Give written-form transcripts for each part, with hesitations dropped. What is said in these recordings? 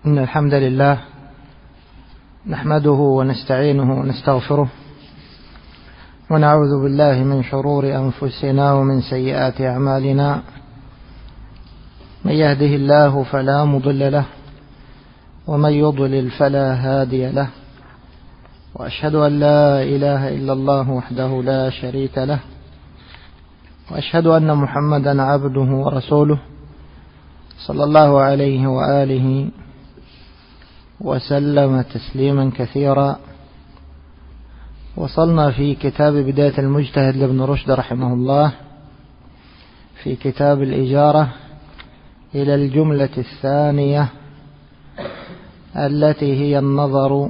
إن الحمد لله نحمده ونستعينه ونستغفره ونعوذ بالله من شرور أنفسنا ومن سيئات أعمالنا. من يهده الله فلا مضل له ومن يضلل فلا هادي له، وأشهد أن لا إله إلا الله وحده لا شريك له، وأشهد أن محمدا عبده ورسوله صلى الله عليه وآله وسلم تسليما كثيرا. وصلنا في كتاب بداية المجتهد لابن رشد رحمه الله في كتاب الإجارة إلى الجملة الثانية التي هي النظر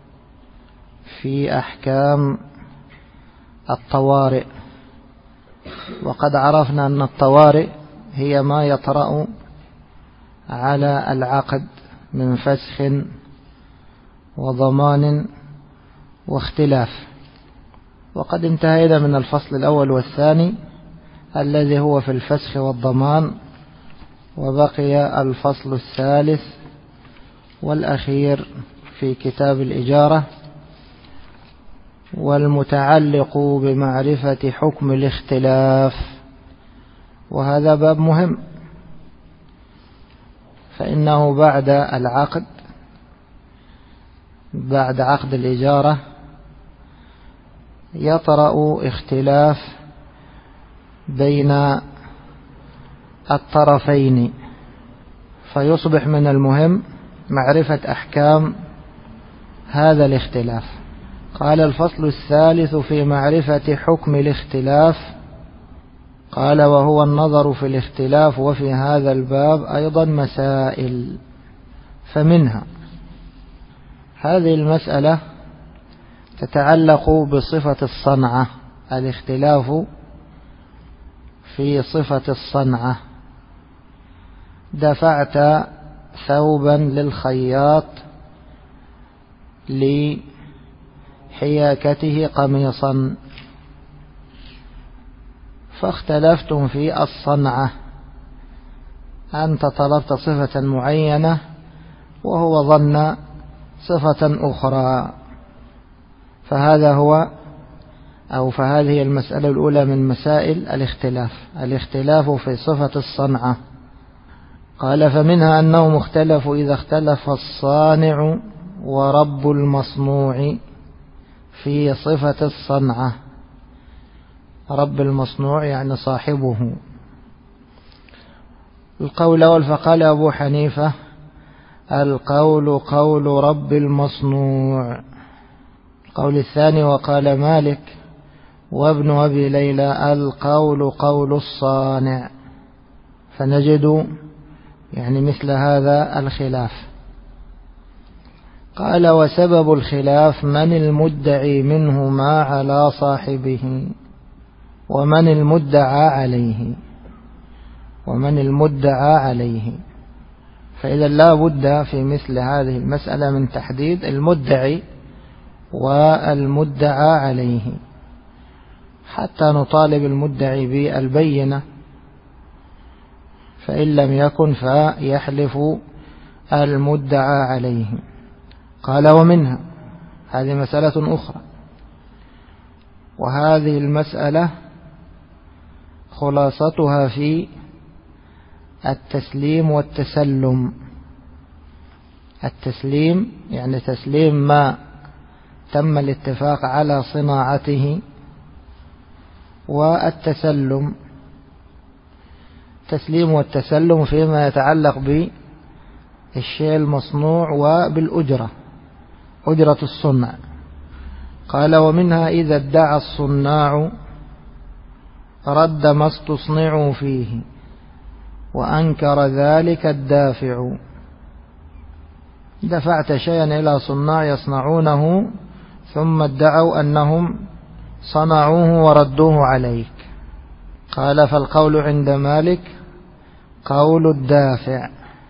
في أحكام الطوارئ. وقد عرفنا أن الطوارئ هي ما يطرأ على العقد من فسخ وضمان واختلاف. وقد انتهينا من الفصل الأول والثاني الذي هو في الفسخ والضمان، وبقي الفصل الثالث والأخير في كتاب الإجارة والمتعلق بمعرفة حكم الاختلاف. وهذا باب مهم، فإنه بعد عقد الإجارة يطرأ اختلاف بين الطرفين، فيصبح من المهم معرفة أحكام هذا الاختلاف. قال: الفصل الثالث في معرفة حكم الاختلاف. قال: وهو النظر في الاختلاف. وفي هذا الباب أيضا مسائل، فمنها هذه المسألة تتعلق بصفة الصنعة، الاختلاف في صفة الصنعة. دفعت ثوبا للخياط لحياكته قميصا، فاختلفتم في الصنعة. أنت طلبت صفة معينة وهو ظن صفة أخرى، فهذه المسألة الأولى من مسائل الاختلاف في صفة الصنعة. قال: فمنها أنهم اختلفوا إذا اختلف الصانع ورب المصنوع في صفة الصنعة. رب المصنوع يعني صاحبه. القول الأول: فقال أبو حنيفة: القول قول رب المصنوع. القول الثاني: وقال مالك وابن أبي ليلى: القول قول الصانع. فنجد مثل هذا الخلاف. قال: وسبب الخلاف من المدعي منهما على صاحبه ومن المدعى عليه. فإذا لا بد في مثل هذه المسألة من تحديد المدعي والمدعى عليه، حتى نطالب المدعي بالبينة، فإن لم يكن فيحلف المدعى عليه. قال: ومنها، هذه مسألة أخرى، وهذه المسألة خلاصتها في التسليم والتسلم. التسليم يعني تسليم ما تم الاتفاق على صناعته، والتسلم تسليم والتسلم فيما يتعلق بالشيء المصنوع وبالأجرة، أجرة الصنع. قال: ومنها إذا ادعى الصناع رد ما استصنعوا فيه وأنكر ذلك الدافع. دفعت شيئا إلى صناع يصنعونه ثم ادعوا أنهم صنعوه وردوه عليك. قال: فالقول عند مالك قول الدافع،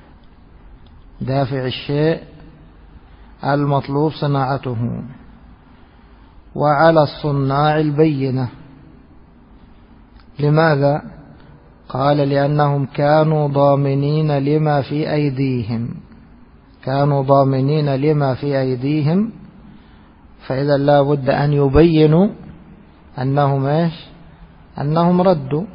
دافع الشيء المطلوب صناعته، وعلى الصناع البينة. لماذا؟ قال: لأنهم كانوا ضامنين لما في أيديهم. كانوا ضامنين لما في أيديهم، فإذا لا بد أن يبينوا أنهم ردوا،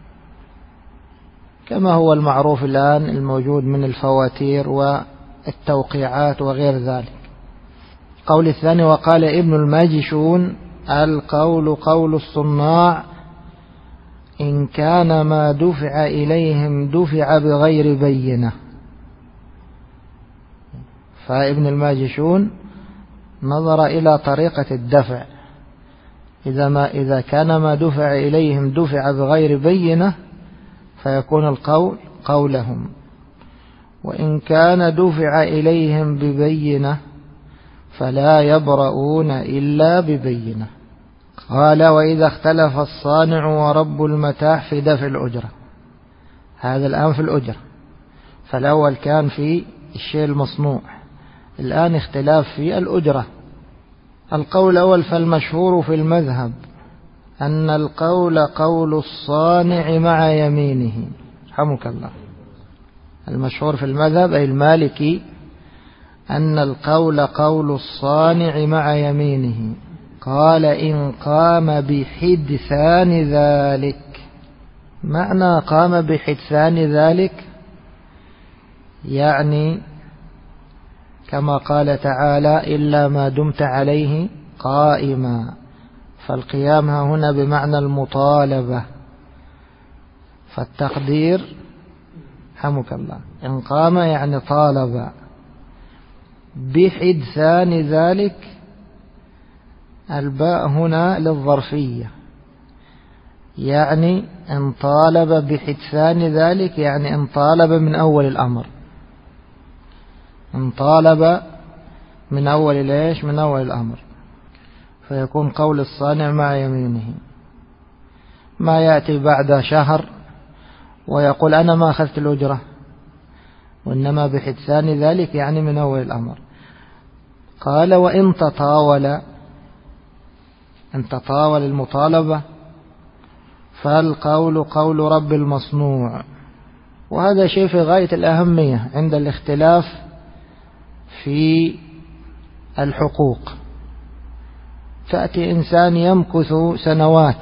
كما هو المعروف الآن الموجود من الفواتير والتوقيعات وغير ذلك. قول الثاني: وقال ابن الماجشون: القول قول الصناع إن كان ما دفع إليهم دفع بغير بينة. فابن الماجشون نظر إلى طريقة الدفع، إذا كان ما دفع إليهم دفع بغير بينة فيكون القول قولهم، وإن كان دفع إليهم ببينة فلا يبرؤون إلا ببينة. قال: وإذا اختلف الصانع ورب المتاع في دفع الأجرة. هذا الآن في الأجرة، فالأول كان في الشيء المصنوع، الآن اختلاف في الأجرة. القول الأول: فالمشهور في المذهب أن القول قول الصانع مع يمينه. رحمك الله. المشهور في المذهب أي المالكي أن القول قول الصانع مع يمينه. قال: إن قام بحدثان ذلك. معنى قام بحدثان ذلك يعني كما قال تعالى: إلا ما دمت عليه قائما. فالقيام هنا بمعنى المطالبة، فالتقدير حمك الله إن قام يعني طالب. بحدثان ذلك، الباء هنا للظرفية، يعني إن طالب بحدثان ذلك يعني إن طالب من أول الأمر، إن طالب من أول ليش من أول الأمر، فيكون قول الصانع مع يمينه. ما يأتي بعد شهر ويقول أنا ما أخذت الأجرة، وإنما بحدثان ذلك يعني من أول الأمر. قال: وإن تطاول المطالبة فالقول قول رب المصنوع. وهذا شيء في غاية الأهمية عند الاختلاف في الحقوق. تأتي إنسان يمكث سنوات،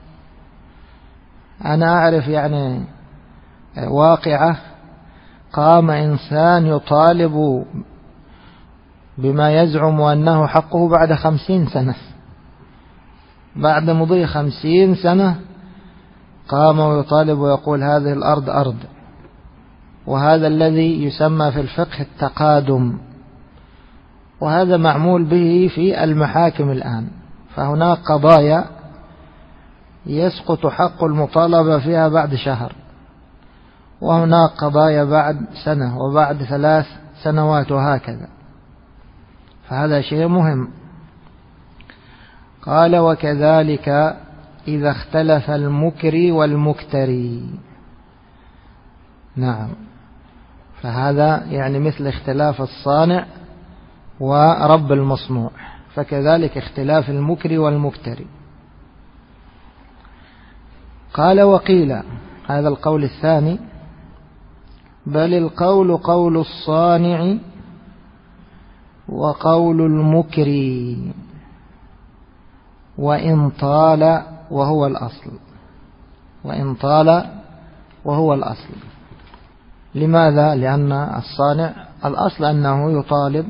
أنا أعرف يعني واقعة، قام إنسان يطالب بما يزعم أنه حقه بعد 50 سنة، بعد مضي 50 سنة قام ويطالب ويقول هذه الأرض أرض. وهذا الذي يسمى في الفقه التقادم، وهذا معمول به في المحاكم الآن. فهناك قضايا يسقط حق المطالبة فيها بعد شهر، وهناك قضايا بعد سنة وبعد 3 سنوات وهكذا، فهذا شيء مهم. قال: وكذلك إذا اختلف المكري والمكتري. نعم، فهذا يعني مثل اختلاف الصانع ورب المصنوع، فكذلك اختلاف المكري والمكتري. قال: وقيل، هذا القول الثاني: بل القول قول الصانع وقول المكري وإن طال وهو الأصل. وإن طال وهو الأصل. لماذا؟ لأن الصانع الأصل أنه يطالب،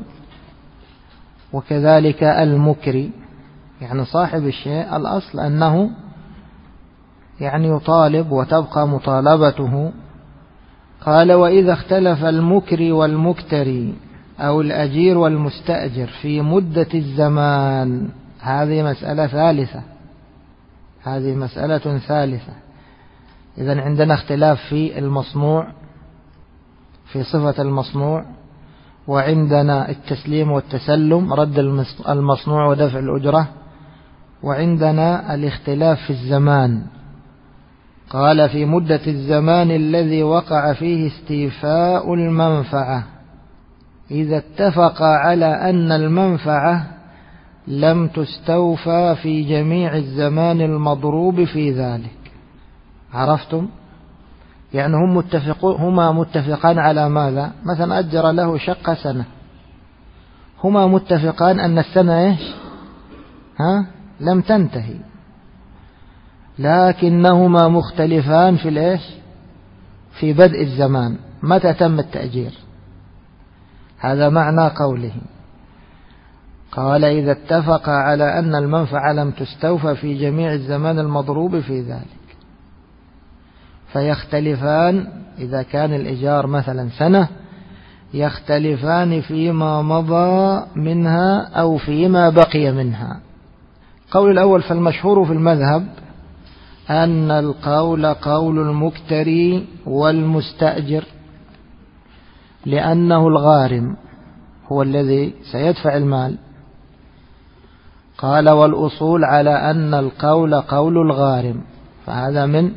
وكذلك المكري يعني صاحب الشيء الأصل أنه يعني يطالب وتبقى مطالبته. قال: وإذا اختلف المكري والمكتري أو الأجير والمستأجر في مدة الزمان. هذه مسألة ثالثة. إذن عندنا اختلاف في المصنوع، في صفة المصنوع، وعندنا التسليم والتسلم، رد المصنوع ودفع الأجرة، وعندنا الاختلاف في الزمان. قال: في مدة الزمان الذي وقع فيه استيفاء المنفعة، إذا اتفق على أن المنفعة لم تستوفى في جميع الزمان المضروب في ذلك. عرفتم؟ يعني هما متفقان على ماذا؟ مثلا أجر له شقة سنة، هما متفقان أن السنة إيش؟ لم تنتهي، لكنهما مختلفان في الإيش؟ في بدء الزمان، متى تم التأجير. هذا معنى قوله. قال إذا اتفق على أن المنفعة لم تستوفى في جميع الزمان المضروب في ذلك، فيختلفان إذا كان الإيجار مثلا سنة، يختلفان فيما مضى منها أو فيما بقي منها. القول الأول فالمشهور في المذهب أن القول قول المكتري والمستأجر، لأنه الغارم هو الذي سيدفع المال. قال والأصول على أن القول قول الغارم، فهذا من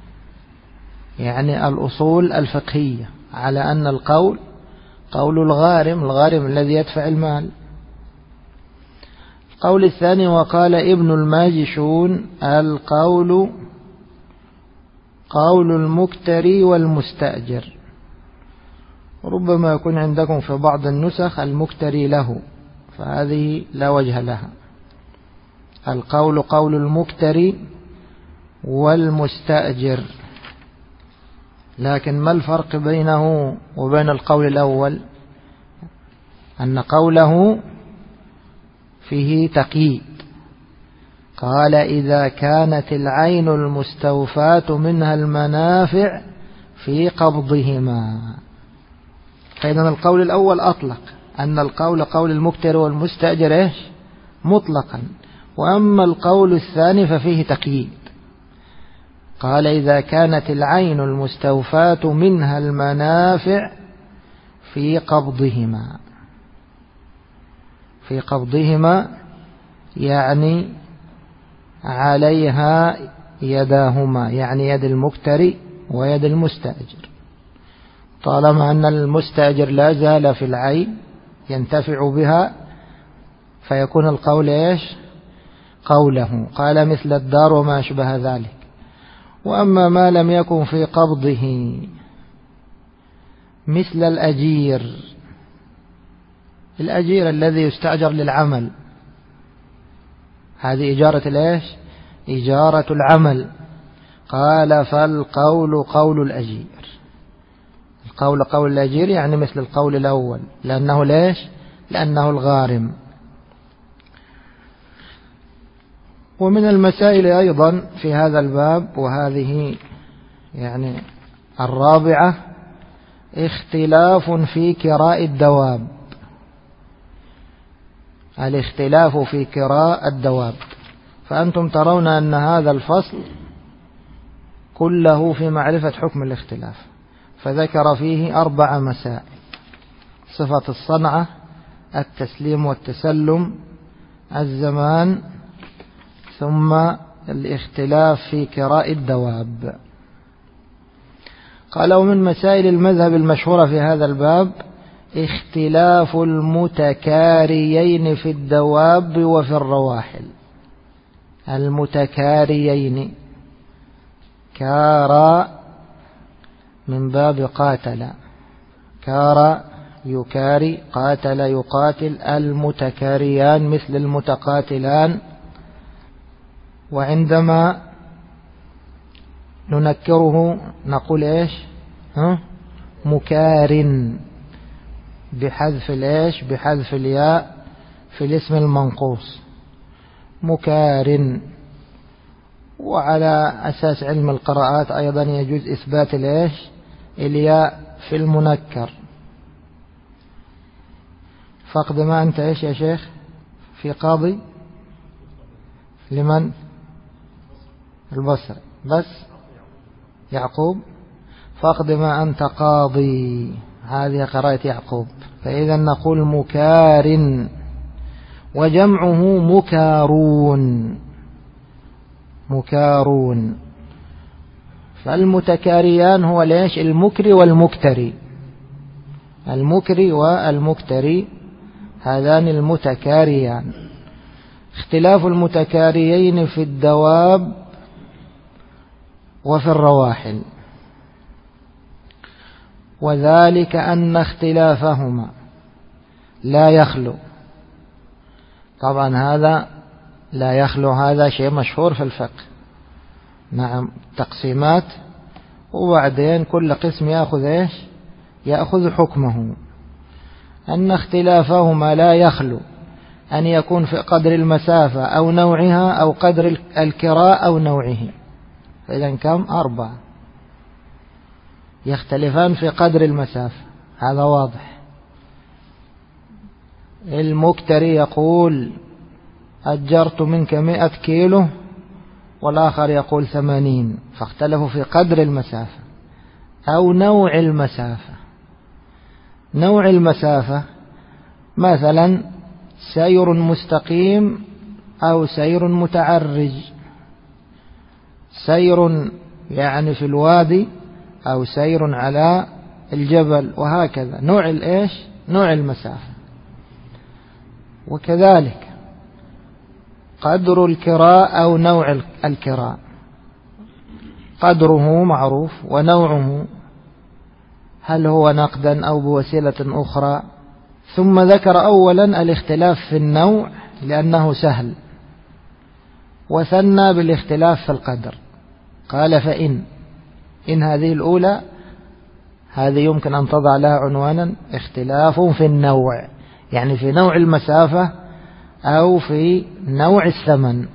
يعني الأصول الفقهية على أن القول قول الغارم الذي يدفع المال. القول الثاني وقال ابن الماجشون القول قول المكتري والمستأجر، ربما يكون عندكم في بعض النسخ المكتري له، فهذه لا وجه لها. القول قول المكتري والمستأجر، لكن ما الفرق بينه وبين القول الأول؟ أن قوله فيه تقييد، قال إذا كانت العين المستوفاة منها المنافع في قبضهما. فإذا القول الأول أطلق أن القول قول المكتر والمستأجر إيش؟ مطلقا، وأما القول الثاني ففيه تقييد، قال إذا كانت العين المستوفاة منها المنافع في قبضهما. في قبضهما يعني عليها يداهما، يعني يد المكتري ويد المستأجر، طالما أن المستأجر لا زال في العين ينتفع بها فيكون القول إيش؟ قوله. قال مثل الدار وما أشبه ذلك. وأما ما لم يكن في قبضه مثل الأجير الذي يستأجر للعمل، هذه إجارة الإيش؟ إجارة العمل. قال فالقول قول الأجير. القول قول الأجير يعني مثل القول الأول، لأنه ليش؟ لأنه الغارم. ومن المسائل أيضا في هذا الباب، وهذه يعني الرابعة، اختلاف في كراء الدواب. الاختلاف في كراء الدواب، فأنتم ترون أن هذا الفصل كله في معرفة حكم الاختلاف، فذكر فيه 4 مسائل: صفة الصنعة، التسليم والتسلم، الزمان، ثم الاختلاف في كراء الدواب. قال ومن مسائل المذهب المشهورة في هذا الباب اختلاف المتكاريين في الدواب وفي الرواحل. المتكاريين، كارا من باب قاتل، كارا يكاري، قاتل يقاتل، المتكاريان مثل المتقاتلان. وعندما ننكره نقول إيش؟ مكارن، بحذف الإيش؟ بحذف الياء في الاسم المنقوص، مكارن. وعلى أساس علم القراءات أيضا يجوز إثبات الإيش؟ الياء في المنكر. فقد ما أنت إيش يا شيخ في قاضي؟ لمن؟ البصري بس. يعقوب فقد ما أنت قاضي، هذه قراءة يعقوب. فإذا نقول مكارن، وجمعه مكارون، مكارون. فالمتكاريان هو ليش؟ المكري والمكتري، المكري والمكتري هذان المتكاريان. اختلاف المتكاريين في الدواب وفي الرواحل. وذلك أن اختلافهما لا يخلو. طبعا هذا لا يخلو هذا شيء مشهور في الفقه. نعم، تقسيمات وبعدين كل قسم يأخذ إيش؟ يأخذ حكمه. أن اختلافهما لا يخلو أن يكون في قدر المسافة أو نوعها أو قدر الكراء أو نوعه. فإذا كم؟ 4 يختلفان في قدر المسافة، هذا واضح. المكتري يقول أجرت منك 100 كيلو، والآخر يقول 80، فاختلفوا في قدر المسافة أو نوع المسافة. نوع المسافة مثلا سير مستقيم أو سير متعرج، سير يعني في الوادي أو سير على الجبل، وهكذا نوع الإيش؟ نوع المسافة. وكذلك قدر الكراء أو نوع الكراء، قدره معروف ونوعه هل هو نقدا أو بوسيلة أخرى. ثم ذكر أولا الاختلاف في النوع لأنه سهل، وثنى بالاختلاف في القدر. قال إن هذه الأولى هذه يمكن أن تضع لها عنوانا اختلاف في النوع، يعني في نوع المسافة أو في نوع الثمن.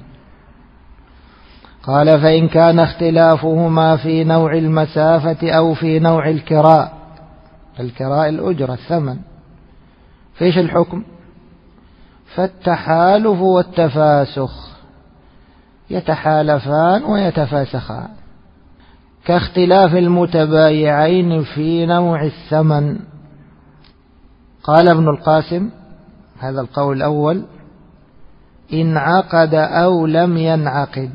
قال فإن كان اختلافهما في نوع المسافة أو في نوع الكراء، الكراء الأجرة الثمن، فيش الحكم؟ فالتحالف والتفاسخ، يتحالفان ويتفاسخان، كاختلاف المتبايعين في نوع الثمن. قال ابن القاسم هذا القول الأول: إن عقد أو لم ينعقد.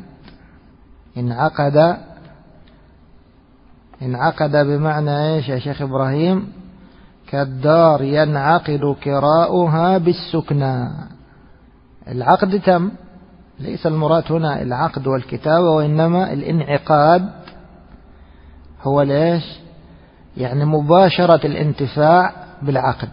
إن عقد بمعنى إيش يا شيخ إبراهيم؟ كالدار ينعقد كراؤها بالسكنى. العقد تم، ليس المراد هنا العقد والكتابة، وإنما الانعقاد هو ليش؟ يعني مباشرة الانتفاع بالعقد.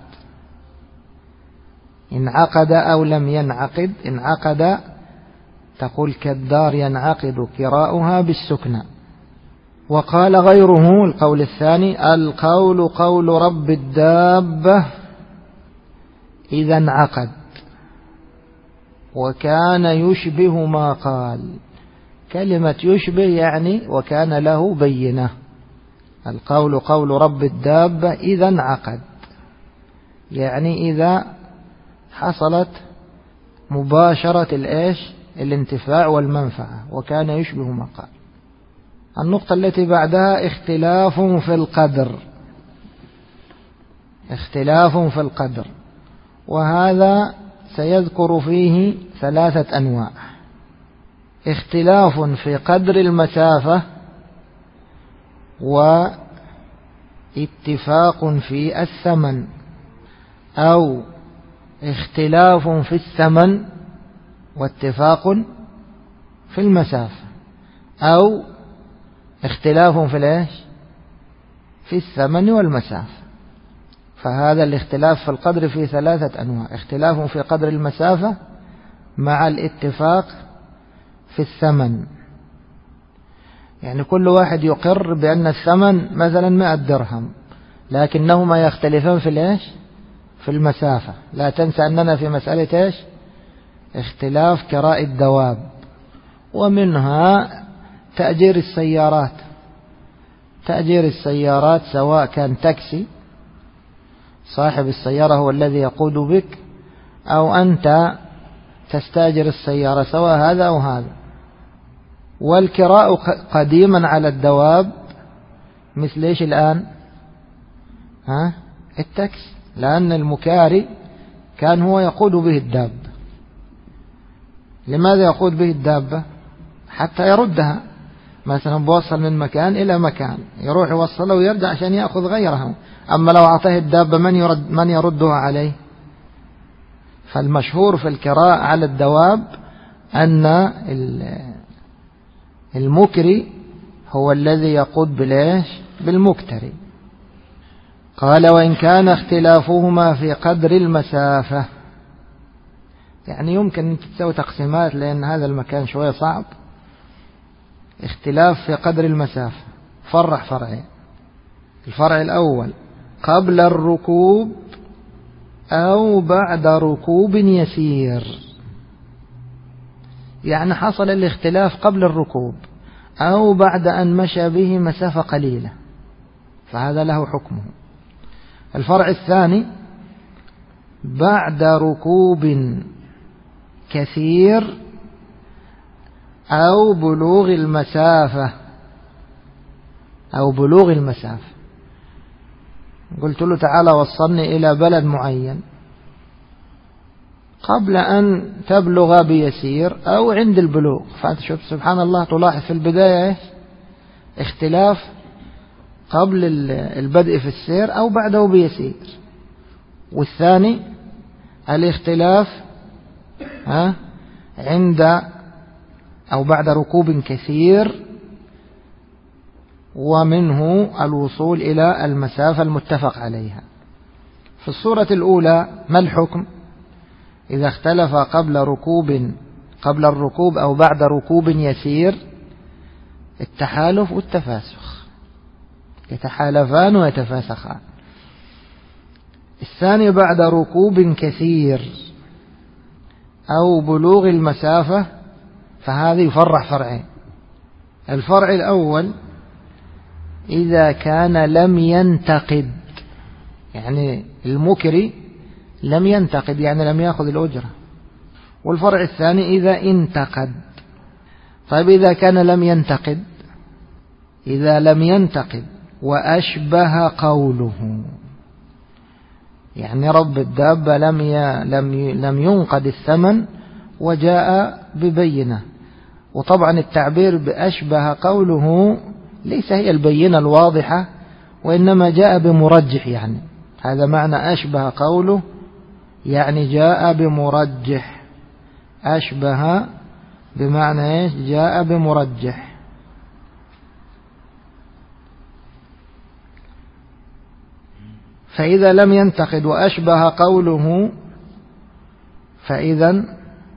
إن عقد أو لم ينعقد، إن عقد تقول كالدار ينعقد كراؤها بالسكنى. وقال غيره القول الثاني: القول قول رب الدابة إذا انعقد وكان يشبه ما قال. كلمة يشبه يعني وكان له بينة. القول قول رب الدابة إذا انعقد، يعني إذا حصلت مباشرة الانتفاع والمنفعة، وكان يشبه ما قال. النقطة التي بعدها اختلاف في القدر. اختلاف في القدر، وهذا سيذكر فيه 3 أنواع: اختلاف في قدر المسافة، واتفاق في الثمن، أو اختلاف في الثمن واتفاق في المسافة، أو اختلاف في الثمن والمسافة. فهذا الاختلاف في القدر فيه 3 أنواع: اختلاف في قدر المسافة مع الاتفاق في الثمن، يعني كل واحد يقر بأن الثمن مثلا 100 درهم، لكنهما يختلفان في المسافة. لا تنسى أننا في مسألة اختلاف كراء الدواب. ومنها تأجير السيارات. تأجير السيارات سواء كان تاكسي، صاحب السيارة هو الذي يقود بك، أو أنت تستأجر السيارة، سواء هذا أو هذا. والكراء قديما على الدواب مثل إيش الآن؟ التاكسي، لأن المكاري كان هو يقود به الدابة. لماذا يقود به الدابة؟ حتى يردها، مثلا بوصل من مكان إلى مكان، يروح يوصله ويرجع عشان يأخذ غيرها. أما لو أعطاه الدابة من يردها عليه؟ فالمشهور في الكراء على الدواب أن المكري هو الذي يقود بالمكتري. قال وإن كان اختلافهما في قدر المسافة، يعني يمكن أن تسوي تقسيمات لأن هذا المكان شوية صعب. اختلاف في قدر المسافة، فرع فرعين. الفرع الأول قبل الركوب أو بعد ركوب يسير، يعني حصل الاختلاف قبل الركوب أو بعد أن مشى به مسافة قليلة، فهذا له حكمه. الفرع الثاني بعد ركوب كثير أو بلوغ المسافة قلت له تعالى وصلني إلى بلد معين، قبل أن تبلغ بيسير أو عند البلوغ. فشوف سبحان الله، تلاحظ في البداية اختلاف قبل البدء في السير أو بعده بيسير، والثاني الاختلاف عند أو بعد ركوب كثير، ومنه الوصول إلى المسافة المتفق عليها. في الصورة الأولى ما الحكم؟ إذا اختلف قبل الركوب أو بعد ركوب يسير، التحالف والتفاسخ، يتحالفان ويتفاسخان. الثاني بعد ركوب كثير أو بلوغ المسافة، فهذا يفرع فرعين. الفرع الأول إذا كان لم ينتقد، يعني المكري لم ينتقد يعني لم يأخذ الأجرة. والفرع الثاني إذا انتقد. طيب إذا كان لم ينتقد وأشبه قوله، يعني رب الدابة لم ينقد الثمن وجاء ببينة. وطبعا التعبير بأشبه قوله ليس هي البينة الواضحة، وإنما جاء بمرجح، يعني هذا معنى أشبه قوله، يعني جاء بمرجح. أشبه بمعنى جاء بمرجح. فإذا لم ينتقد وأشبه قوله فإذا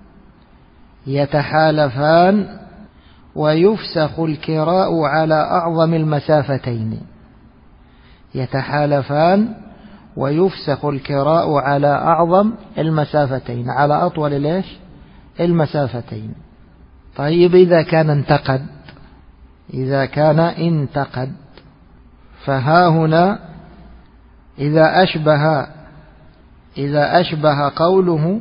يتحالفان ويفسخ الكراء على أعظم المسافتين. يتحالفان ويفسخ الكراء على أعظم المسافتين، على أطول المسافتين. طيب إذا كان انتقد فها هنا إذا أشبه قوله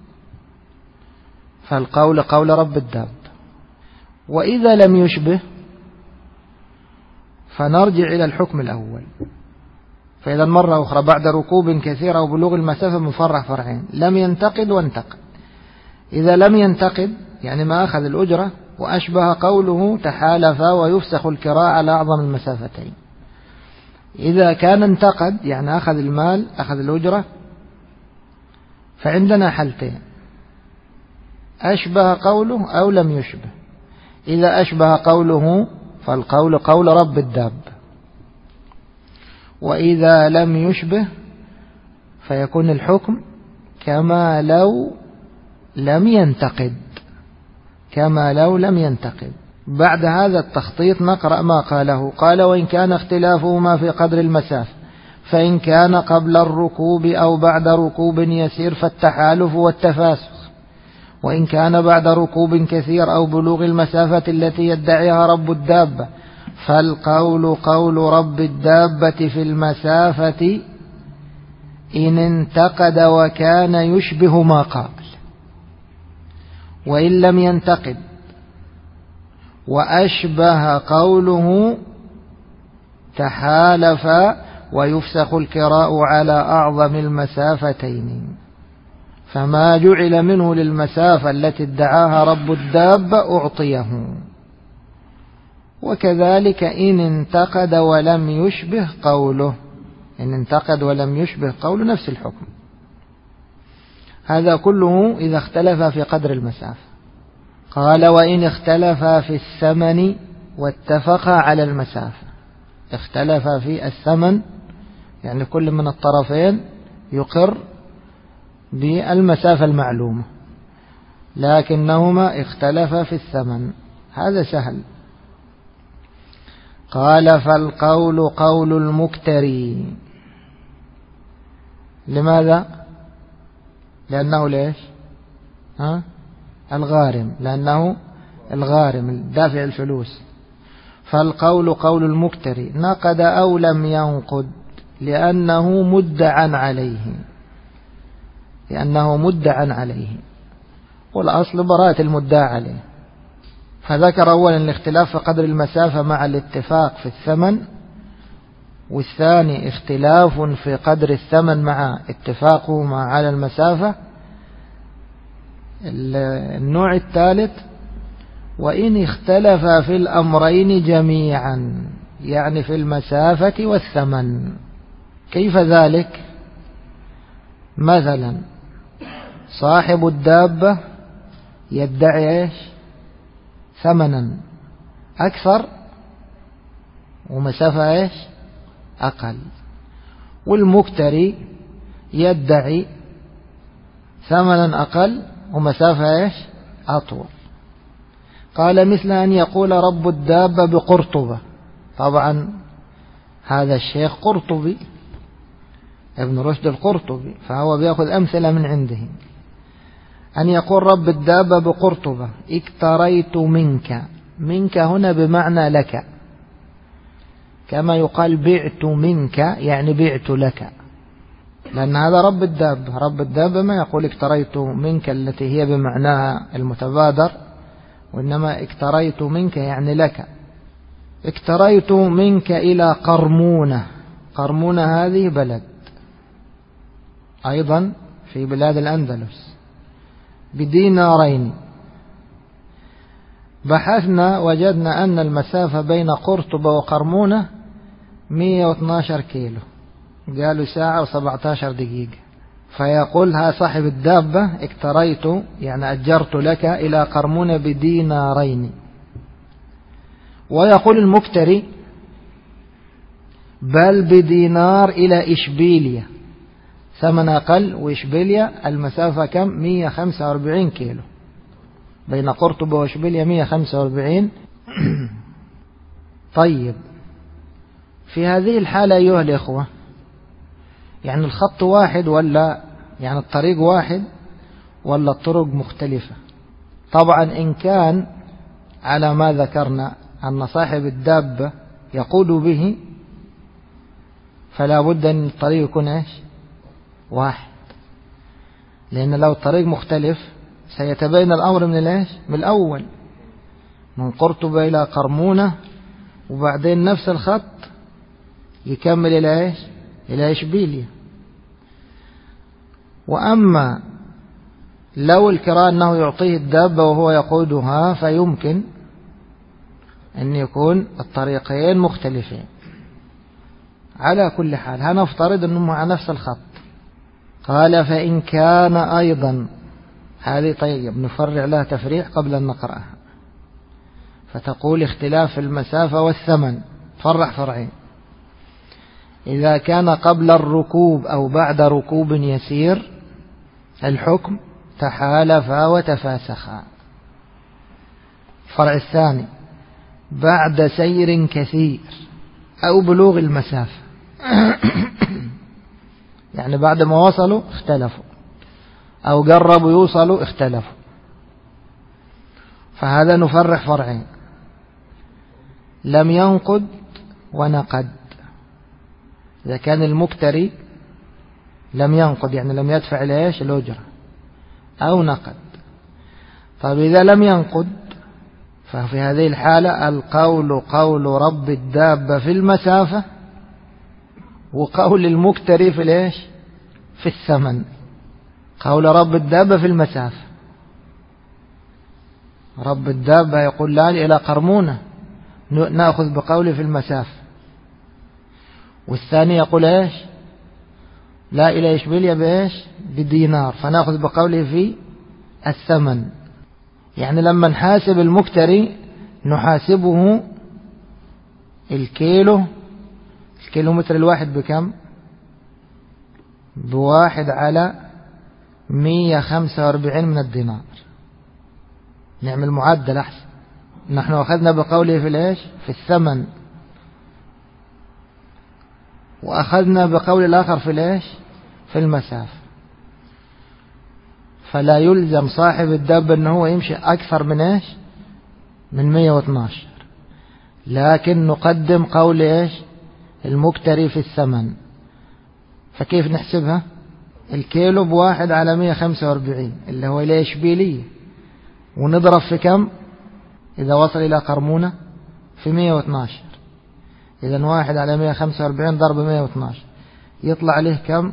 فالقول قول رب الداب. وإذا لم يشبه فنرجع إلى الحكم الأول. فإذا مرة أخرى بعد ركوب كثير أو بلوغ المسافة مفرع فرعين، لم ينتقد وانتقد. إذا لم ينتقد يعني ما أخذ الأجرة، وأشبه قوله تحالف ويفسخ الكراء على أعظم المسافتين. إذا كان انتقد يعني أخذ المال، أخذ الأجرة، فعندنا حالتين: أشبه قوله أو لم يشبه. إذا أشبه قوله فالقول قول رب الداب، وإذا لم يشبه فيكون الحكم كما لو لم ينتقد. بعد هذا التخطيط نقرأ ما قاله. قال وإن كان اختلافهما في قدر المسافة، فإن كان قبل الركوب أو بعد ركوب يسير فالتحالف والتفاسخ، وإن كان بعد ركوب كثير أو بلوغ المسافة التي يدعيها رب الدابة فالقول قول رب الدابة في المسافة إن انتقد وكان يشبه ما قال. وإن لم ينتقد وأشبه قوله تحالف ويفسخ الكراء على أعظم المسافتين، فما جعل منه للمسافة التي ادعاها رب الدابة أعطيه. وكذلك إن انتقد ولم يشبه قوله، نفس الحكم. هذا كله إذا اختلف في قدر المسافة. قال وإن اختلف في الثمن واتفقا على المسافة. اختلف في الثمن يعني كل من الطرفين يقر بالمسافة المعلومة، لكنهما اختلفا في الثمن. هذا سهل. قال فالقول قول المكتري. لماذا؟ لأنه ليش؟ الغارم، لأنه الغارم الدافع الفلوس. فالقول قول المكتري نقد أو لم ينقد لأنه مدعى عليه، والأصل براءة المدعى عليه. فذكر أولا الاختلاف في قدر المسافة مع الاتفاق في الثمن، والثاني اختلاف في قدر الثمن مع اتفاقه على المسافة. النوع الثالث وإن اختلف في الأمرين جميعا، يعني في المسافة والثمن. كيف ذلك؟ مثلا صاحب الدابة يدعي ثمنا أكثر ومسافة أقل، والمكتري يدعي ثمنا أقل ومسافة أطول. قال مثل أن يقول رب الدابة بقرطبة. طبعا هذا الشيخ قرطبي، ابن رشد القرطبي، فهو بيأخذ أمثلة من عنده. أن يقول رب الدابة بقرطبة اكتريت منك هنا بمعنى لك، كما يقال بعت منك يعني بعت لك، لأن هذا رب الدابة. رب الدابة ما يقول اكتريت منك التي هي بمعناها المتبادر، وإنما اكتريت منك يعني لك. اكتريت منك إلى قرمونة. قرمونة هذه بلد أيضا في بلاد الأندلس بدينارين. بحثنا وجدنا أن المسافة بين قرطبة وقرمونة 112 كيلو، قالوا ساعة و17 دقيقة. فيقول ها صاحب الدابة اكتريت يعني أجرت لك إلى قرمونة بدينارين. ويقول المكتري بل بدينار إلى إشبيلية، ثمن أقل، وإشبيلية المسافة كم؟ 145 كيلو، بين قرطبة وإشبيلية 145. طيب في هذه الحالة أيها الإخوة، يعني الخط واحد ولا يعني الطريق واحد ولا الطرق مختلفة؟ طبعا إن كان على ما ذكرنا أن صاحب الدابة يقود به، فلا بد أن الطريق يكون واحد، لأن لو الطريق مختلف سيتبين الأمر من الأول، من قرطبة إلى قرمونة، وبعدين نفس الخط يكمل إلى إشبيلية. وأما لو الكراء أنه يعطيه الدابة وهو يقودها، فيمكن أن يكون الطريقين مختلفين. على كل حال هنفترض أنه مع نفس الخط. قال فإن كان أيضا، هذه طيب نفرع لها تفريع قبل أن نقرأها. فتقول اختلاف في المسافة والثمن، فرع فرعين. إذا كان قبل الركوب أو بعد ركوب يسير الحكم تحالفا وتفاسخا. الفرع الثاني بعد سير كثير أو بلوغ المسافة، يعني بعد ما وصلوا اختلفوا أو قربوا يوصلوا اختلفوا. فهذا نفرح فرعين: لم ينقد ونقد. إذا كان المكتري لم ينقد يعني لم يدفع الأجرة، أو نقد. طيب إذا لم ينقد، ففي هذه الحالة القول قول رب الدابة في المسافة، وقول المكتري في الثمن. قول رب الدابة في المسافة، رب الدابة يقول لا إلى قرمونة، نأخذ بقوله في المسافة. والثاني يقول لا إلى إشبيلية بدينار، فنأخذ بقوله في الثمن. يعني لما نحاسب المكتري نحاسبه الكيلومتر الواحد بكم؟ بواحد على 145 من الدينار. نعمل معدل أحسن. نحن أخذنا بقوله في الإيش؟ في الثمن، وأخذنا بقول الآخر في الإيش؟ في المسافة. فلا يلزم صاحب الدابة أنه هو يمشي أكثر من إيش؟ من 112. لكن نقدم قول إيش؟ المكتري في الثمن. فكيف نحسبها؟ الكيلو بواحد على 145 اللي هو الإشبيلية، ونضرب في كم إذا وصل إلى قرمونة؟ في 112. إذن 1 على 145 ضرب 112 يطلع له كم؟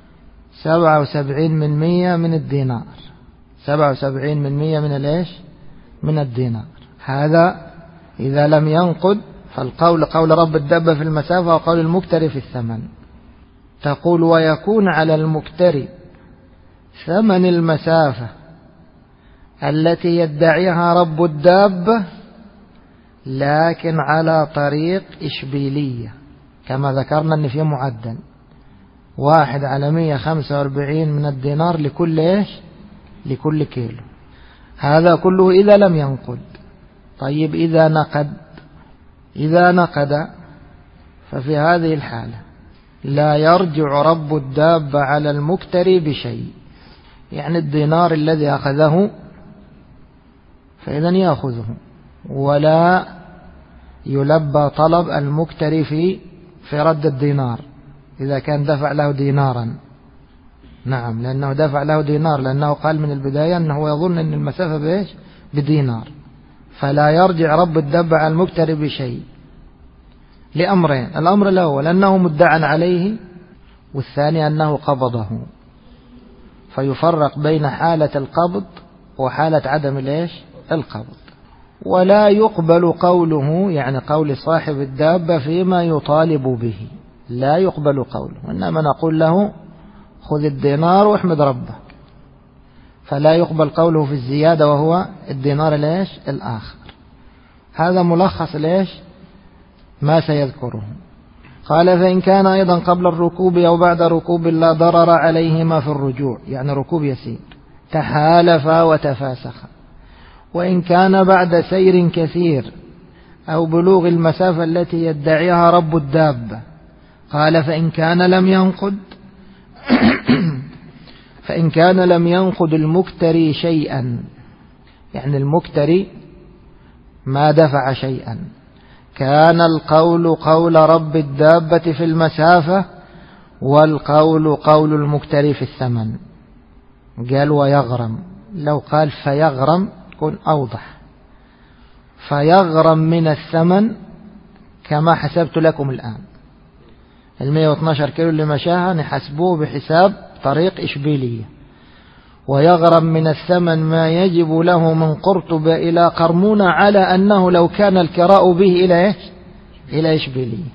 77% من الدينار. 77% من الإيش؟ من الدينار. هذا إذا لم ينقد، فالقول قول رب الدابة في المسافة وقول المكتري في الثمن. تقول: ويكون على المكتري ثمن المسافة التي يدعيها رب الدابة، لكن على طريق إشبيلية، كما ذكرنا أن فيه معدل 1 على 145 من الدينار لكل إيش؟ لكل كيلو. هذا كله إذا لم ينقد. طيب إذا نقد ففي هذه الحالة لا يرجع رب الدابة على المكتري بشيء، يعني الدينار الذي أخذه فإذن يأخذه، ولا يلبى طلب المكتري في رد الدينار إذا كان دفع له دينارا. نعم، لأنه دفع له دينار، لأنه قال من البداية أنه يظن أن المسافة بإيش؟ بدينار. فلا يرجع رب الدابة على المكتري بشيء لأمرين: الأمر الأول أنه مدعى عليه، والثاني أنه قبضه. فيفرق بين حالة القبض وحالة عدم الإيش؟ القبض. ولا يقبل قوله، يعني قول صاحب الدابة فيما يطالب به، لا يقبل قوله، إنما نقول له خذ الدينار واحمد ربك. فلا يقبل قوله في الزيادة وهو الدينار الإيش؟ الآخر. هذا ملخص الإيش؟ ما سيذكره. قال: فإن كان أيضا قبل الركوب أو بعد ركوب لا ضرر عليهما في الرجوع، يعني ركوب يسير، تحالفا وتفاسخا. وإن كان بعد سير كثير أو بلوغ المسافة التي يدعيها رب الدابة. قال: فإن كان لم ينقد المكتري شيئا، يعني المكتري ما دفع شيئا، كان القول قول رب الدابة في المسافة، والقول قول المكتري في الثمن. قال: ويغرم. لو قال فيغرم يكون أوضح. فيغرم من الثمن كما حسبت لكم الآن. 112 كيلو اللي مشاها نحسبوه بحساب طريق إشبيلية. ويغرم من الثمن ما يجب له من قرطبة إلى قرمونة، على أنه لو كان الكراء به إلى إيش؟ إلى إشبيلية.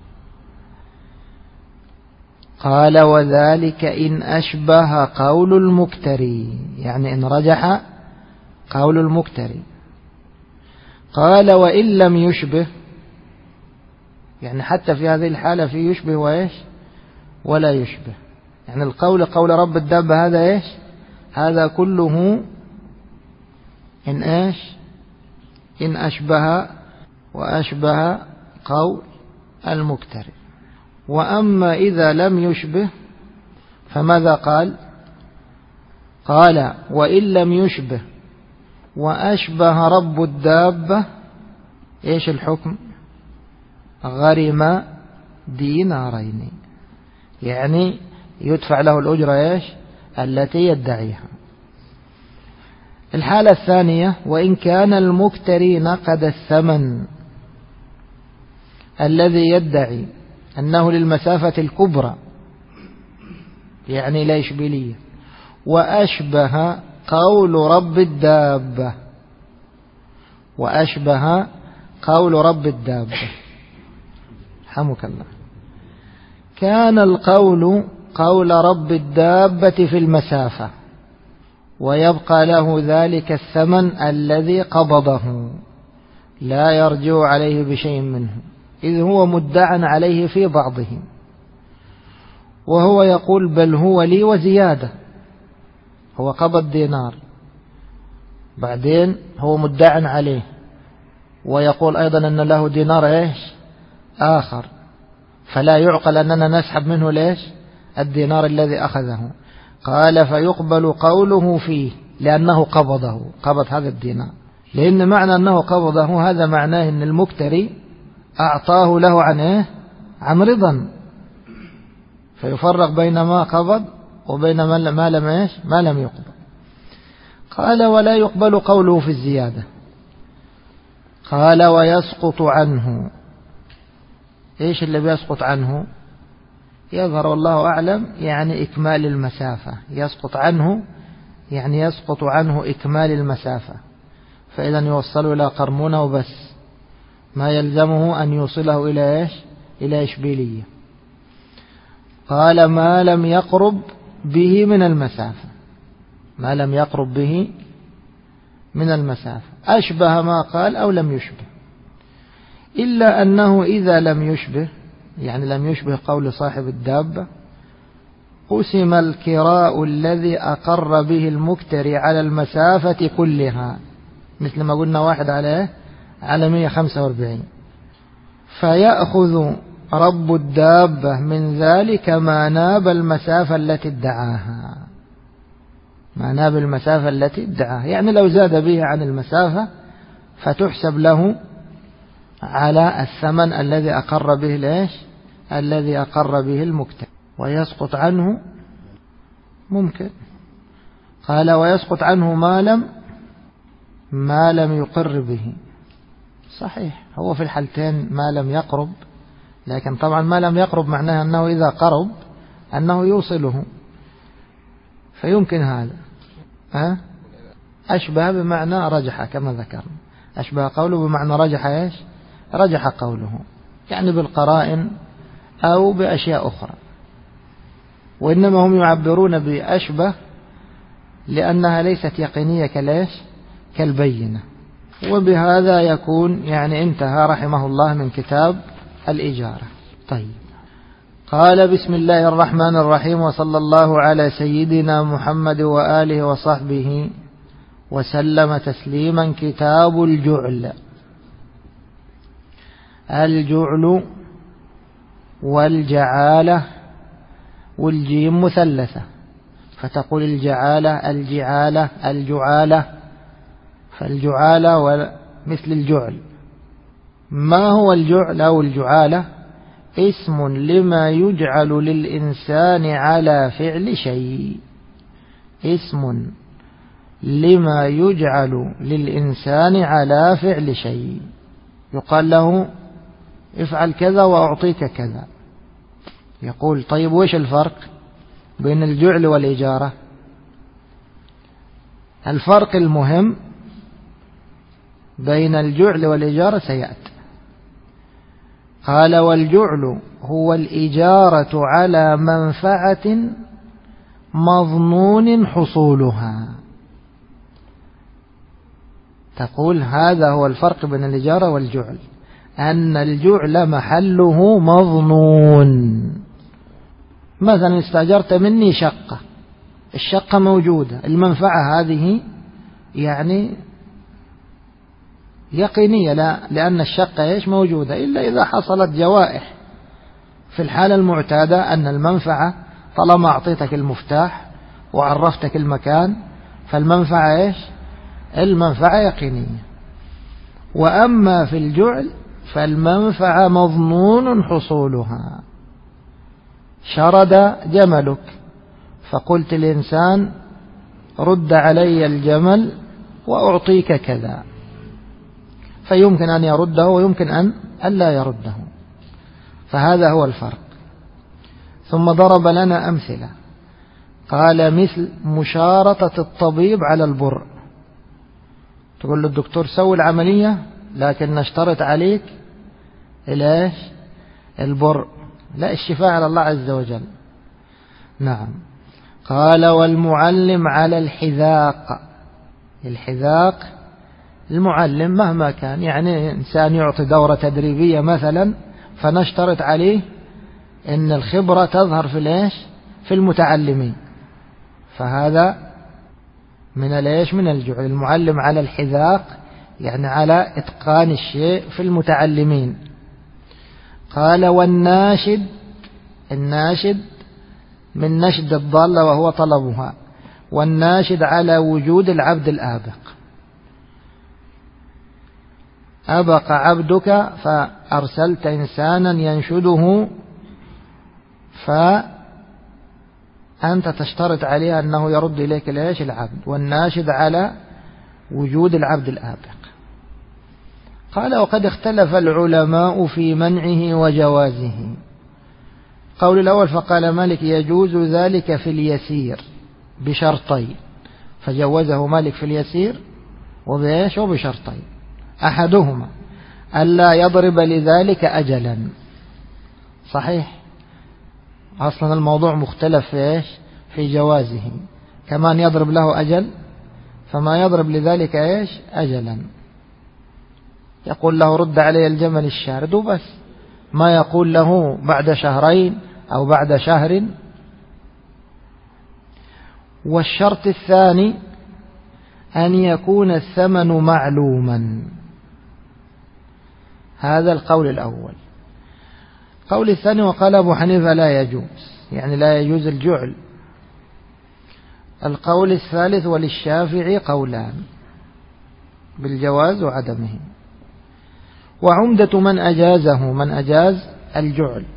قال: وذلك إن أشبه قول المكتري، يعني إن رجح قول المكتري. قال: وإن لم يشبه، يعني حتى في هذه الحالة في يشبه وإيش؟ ولا يشبه. يعني القول قول رب الدابة هذا إيش؟ هذا كله إن إيش؟ إن أشبه وأشبه قول المكتري. وأما إذا لم يشبه فماذا قال؟ قال: وإن لم يشبه وأشبه رب الدابة، إيش الحكم؟ غرم دينارين، يعني يدفع له الأجرة إيش؟ التي يدعيها. الحالة الثانية: وإن كان المكتري نقد الثمن الذي يدعي أنه للمسافة الكبرى، يعني لا إشبيلية، وأشبه قول رب الدابة، وأشبه قول رب الدابة، حمك الله، كان القول قول رب الدابة في المسافة، ويبقى له ذلك الثمن الذي قبضه، لا يرجع عليه بشيء منه، إذ هو مدعى عليه في بعضه. وهو يقول بل هو لي وزيادة، هو قبض دينار بعدين هو مدعى عليه، ويقول أيضا أن له دينار إيش آخر، فلا يعقل أننا نسحب منه ليش الدينار الذي أخذه. قال فيقبل قوله فيه لأنه قبض هذا الدينار، لأن معنى أنه قبضه هذا معناه أن المكتري أعطاه له عن رضا، فيفرق بين ما قبض وبين ما لم يقبض. قال ولا يقبل قوله في الزيادة. قال ويسقط عنه. إيش اللي بيسقط عنه؟ يظهر والله أعلم يعني إكمال المسافة. يسقط عنه يعني يسقط عنه إكمال المسافة، فإذا يوصل إلى قرمونة وبس، ما يلزمه أن يوصله إلى إشبيلية. قال ما لم يقرب به من المسافة، ما لم يقرب به من المسافة، أشبه ما قال أو لم يشبه، إلا أنه إذا لم يشبه يعني لم يشبه قول صاحب الدابة قسم الكراء الذي أقر به المكتري على المسافة كلها، مثل ما قلنا واحد على 145، فيأخذ رب الدابة من ذلك ما ناب المسافة التي ادعاها، ما ناب المسافة التي ادعاها، يعني لو زاد به عن المسافة فتحسب له على الثمن الذي أقر به الذي أقر به المكتب. ويسقط عنه ممكن. قال ويسقط عنه ما لم يقر به. صحيح، هو في الحالتين ما لم يقرب، لكن طبعا ما لم يقرب معناه أنه إذا قرب أنه يوصله، فيمكن هذا أشبه بمعنى رجح كما ذكرنا، أشبه قوله بمعنى رجح رجح قوله، يعني بالقرائن أو بأشياء أخرى، وإنما هم يعبرون بأشبه لأنها ليست يقينية كالبينة. وبهذا يكون يعني انتهى رحمه الله من كتاب الإجارة. طيب، قال بسم الله الرحمن الرحيم، وصلى الله على سيدنا محمد وآله وصحبه وسلم تسليما. كتاب الجعل. الجعل والجعالة والجيم مثلثة، فتقول الجعالة الجعالة الجعالة، فالجعالة مثل الجعل. ما هو الجعل أو الجعالة؟ اسم لما يجعل للإنسان على فعل شيء، اسم لما يجعل للإنسان على فعل شيء، يقال له افعل كذا وأعطيك كذا. يقول طيب وش الفرق بين الجعل والإجارة؟ الفرق المهم بين الجعل والإجارة سيأتي. قال والجعل هو الإجارة على منفعة مظنون حصولها. تقول هذا هو الفرق بين الإجارة والجعل، أن الجعل محله مظنون. مثلا استأجرت مني شقة، الشقة موجودة، المنفعة هذه يعني يقينية، لا لأن الشقة موجودة، إلا إذا حصلت جوائح. في الحالة المعتادة أن المنفعة طالما أعطيتك المفتاح وعرفتك المكان فالمنفعة المنفعة يقينية. وأما في الجعل فالمنفعة مظنون حصولها. شرد جملك فقلت الإنسان رد علي الجمل وأعطيك كذا، فيمكن أن يرده ويمكن أن لا يرده، فهذا هو الفرق. ثم ضرب لنا أمثلة، قال مثل مشارطة الطبيب على البر. تقول له الدكتور سوي العملية لكن نشترط عليك البر، لا الشفاء على الله عز وجل. نعم. قال والمعلم على الحذاق. الحذاق المعلم مهما كان، يعني إنسان يعطي دورة تدريبية مثلا فنشترط عليه إن الخبرة تظهر في الإيش؟ في المتعلمين. فهذا من الإيش؟ من الجعل. المعلم على الحذاق، يعني على إتقان الشيء في المتعلمين. قال والناشد، الناشد من نشد الضالة وهو طلبها، والناشد على وجود العبد الآبق. أبق عبدك فأرسلت إنسانا ينشده، فأنت تشترط عليه أنه يرد إليك ليش؟ العبد. والناشد على وجود العبد الآبق. قال وقد اختلف العلماء في منعه وجوازه. قول الأول فقال مالك يجوز ذلك في اليسير بشرطين، فجوزه مالك في اليسير وبإيش؟ وبشرطين. أحدهما ألا يضرب لذلك أجلا. صحيح، أصلا الموضوع مختلف في إيش؟ في جوازه. كمان يضرب له أجل، فما يضرب لذلك إيش؟ أجلا. يقول له رد علي الجمل الشارد وبس، ما يقول له بعد شهرين أو بعد شهر. والشرط الثاني أن يكون الثمن معلوما. هذا القول الأول. قول الثاني وقال أبو حنيفة لا يجوز، يعني لا يجوز الجعل. القول الثالث وللشافعي قولان بالجواز وعدمه. وعمدة من أجازه، من أجاز الجعل.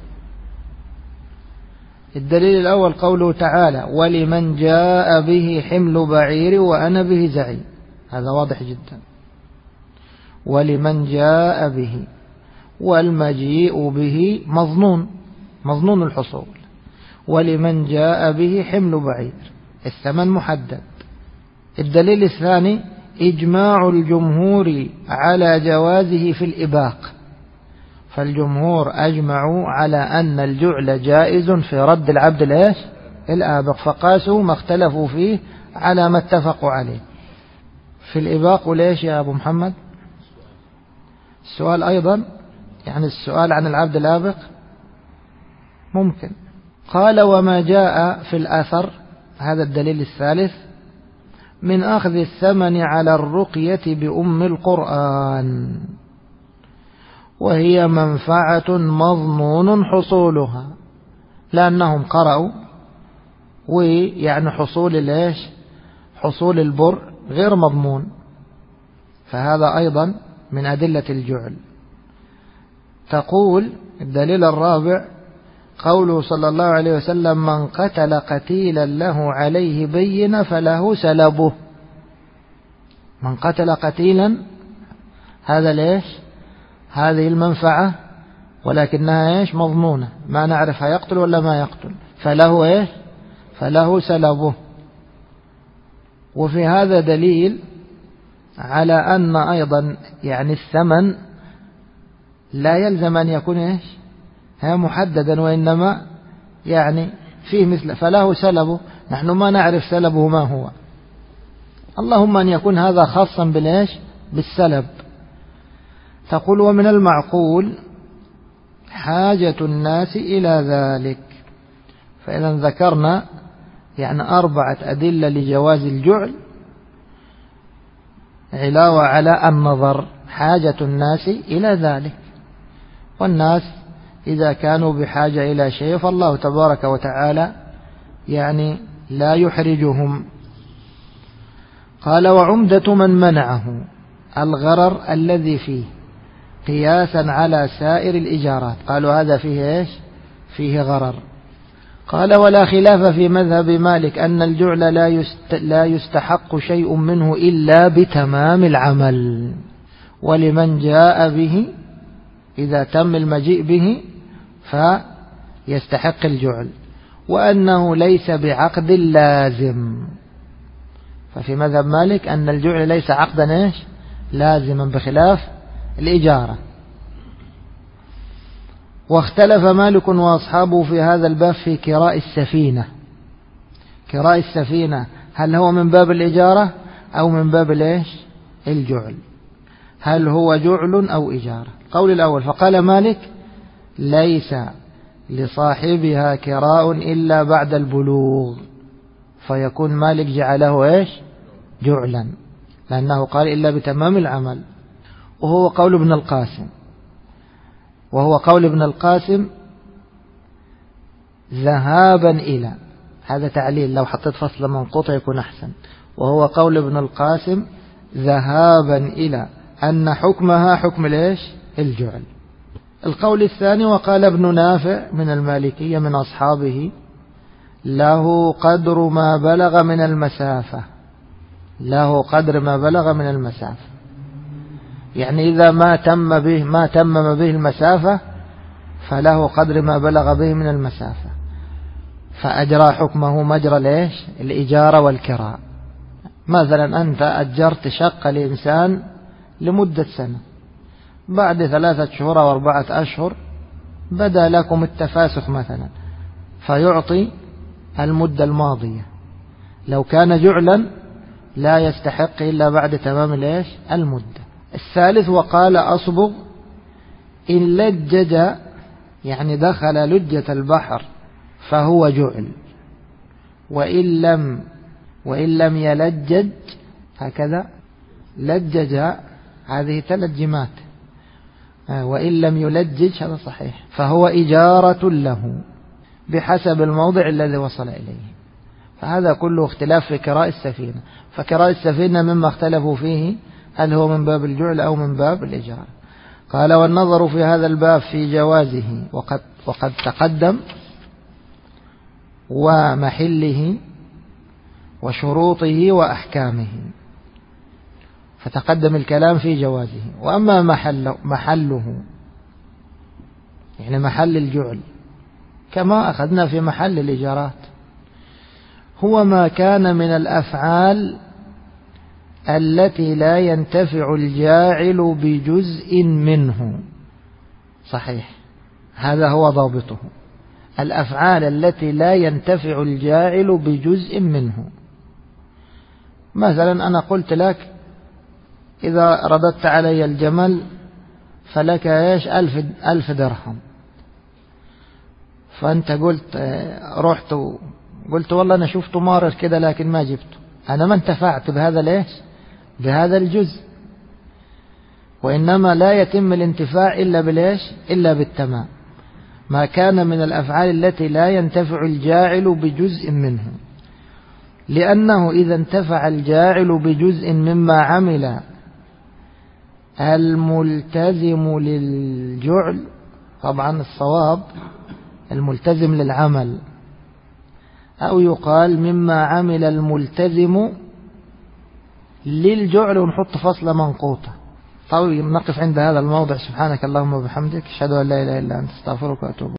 الدليل الأول قوله تعالى ولمن جاء به حمل بعير وأنا به زعيم. هذا واضح جدا. ولمن جاء به، والمجيء به مظنون الحصول. ولمن جاء به حمل بعير، الثمن محدد. الدليل الثاني إجماع الجمهور على جوازه في الإباق. فالجمهور أجمعوا على أن الجعل جائز في رد العبد الإيش؟ الآبق، فقاسوا ما اختلفوا فيه على ما اتفقوا عليه. في الإباق ليش يا أبو محمد؟ السؤال أيضا، يعني السؤال عن العبد الآبق ممكن. قال وما جاء في الأثر، هذا الدليل الثالث، من أخذ الثمن على الرقية بأم القرآن، وهي منفعة مضمون حصولها، لأنهم قرأوا، ويعني حصول الإيش؟ حصول البر غير مضمون. فهذا أيضا من أدلة الجعل. تقول الدليل الرابع قوله صلى الله عليه وسلم من قتل قتيلا له عليه بينة فله سلبه. من قتل قتيلا، هذا ليش؟ هذه المنفعة، ولكنها إيش؟ مضمونة، ما نعرف هيقتل ولا ما يقتل، فله إيش؟ فله سلبه. وفي هذا دليل على أن أيضا يعني الثمن لا يلزم أن يكون إيش؟ محددا، وإنما يعني فيه مثل فله سلبه. نحن ما نعرف سلبه ما هو، اللهم أن يكون هذا خاصا بالإيش؟ بالسلب. تقول ومن المعقول حاجة الناس إلى ذلك. فإذا ذكرنا يعني 4 أدلة لجواز الجعل علاوة على النظر. حاجة الناس إلى ذلك، والناس إذا كانوا بحاجة إلى شيء فالله تبارك وتعالى يعني لا يحرجهم. قال وعمدة من منعه الغرر الذي فيه قياسا على سائر الإجارات. قالوا هذا فيه إيش؟ فيه غرر. قال ولا خلاف في مذهب مالك أن الجعل لا يستحق شيء منه إلا بتمام العمل. ولمن جاء به، إذا تم المجيء به فيستحق الجعل، وأنه ليس بعقد لازم. ففي مذهب مالك أن الجعل ليس عقدا إيش؟ لازما، بخلاف الإجارة. واختلف مالك وأصحابه في هذا الباب في كراء السفينة. كراء السفينة هل هو من باب الإجارة أو من باب الإيش؟ الجعل؟ هل هو جعل أو إجارة؟ قول الأول فقال مالك ليس لصاحبها كراء إلا بعد البلوغ، فيكون مالك جعله إيش؟ جعلا، لأنه قال إلا بتمام العمل. وهو قول ابن القاسم ذهابا إلى، هذا تعليل، لو حطيت فصل منقوط يكون أحسن. وهو قول ابن القاسم ذهابا إلى أن حكمها حكم ليش؟ الجعل. القول الثاني وقال ابن نافع من المالكية من أصحابه له قدر ما بلغ من المسافة، له قدر ما بلغ من المسافة، يعني إذا ما تمم به المسافة فله قدر ما بلغ به من المسافة، فأجرى حكمه مجرى ليش؟ الإجارة والكراء. مثلا أنت أجرت شقة لإنسان لمدة سنة، بعد 3 شهور أو 4 أشهر بدأ لكم التفاسخ مثلا، فيعطي المدة الماضية. لو كان جعلا لا يستحق إلا بعد تمام ليش؟ المدة. الثالث وقال أصبغ إن لجج، يعني دخل لجة البحر فهو جعل، وإن لم يلجج، هكذا لجج هذه 3 جمات، وإن لم يلجج هذا صحيح، فهو إجارة له بحسب الموضع الذي وصل إليه. فهذا كله اختلاف في كراء السفينة، فكراء السفينة مما اختلفوا فيه هل هو من باب الجعل أو من باب الإجارة. قال والنظر في هذا الباب في جوازه وقد تقدم، ومحله وشروطه وأحكامه، فتقدم الكلام في جوازه. وأما محله، يعني محل الجعل كما أخذنا في محل الإجارات، هو ما كان من الأفعال التي لا ينتفع الجاعل بجزء منه. صحيح، هذا هو ضابطه، الأفعال التي لا ينتفع الجاعل بجزء منه. مثلا أنا قلت لك إذا رددت علي الجمل فلك إيش؟ 1000 درهم. فأنت رحت قلت والله أنا شفته مارر كده لكن ما جبته، أنا ما انتفعت بهذا ليش؟ بهذا الجزء. وإنما لا يتم الانتفاع إلا بليش؟ إلا بالتمام. ما كان من الأفعال التي لا ينتفع الجاعل بجزء منه، لأنه إذا انتفع الجاعل بجزء مما عمل الملتزم للجعل، طبعا الصواب الملتزم للعمل، أو يقال مما عمل الملتزم للجعل، ونحط فصل منقوطة. طيب نقف عند هذا الموضع. سبحانك اللهم وبحمدك، أشهد أن لا إله إلا أنت، استغفرك وأتوب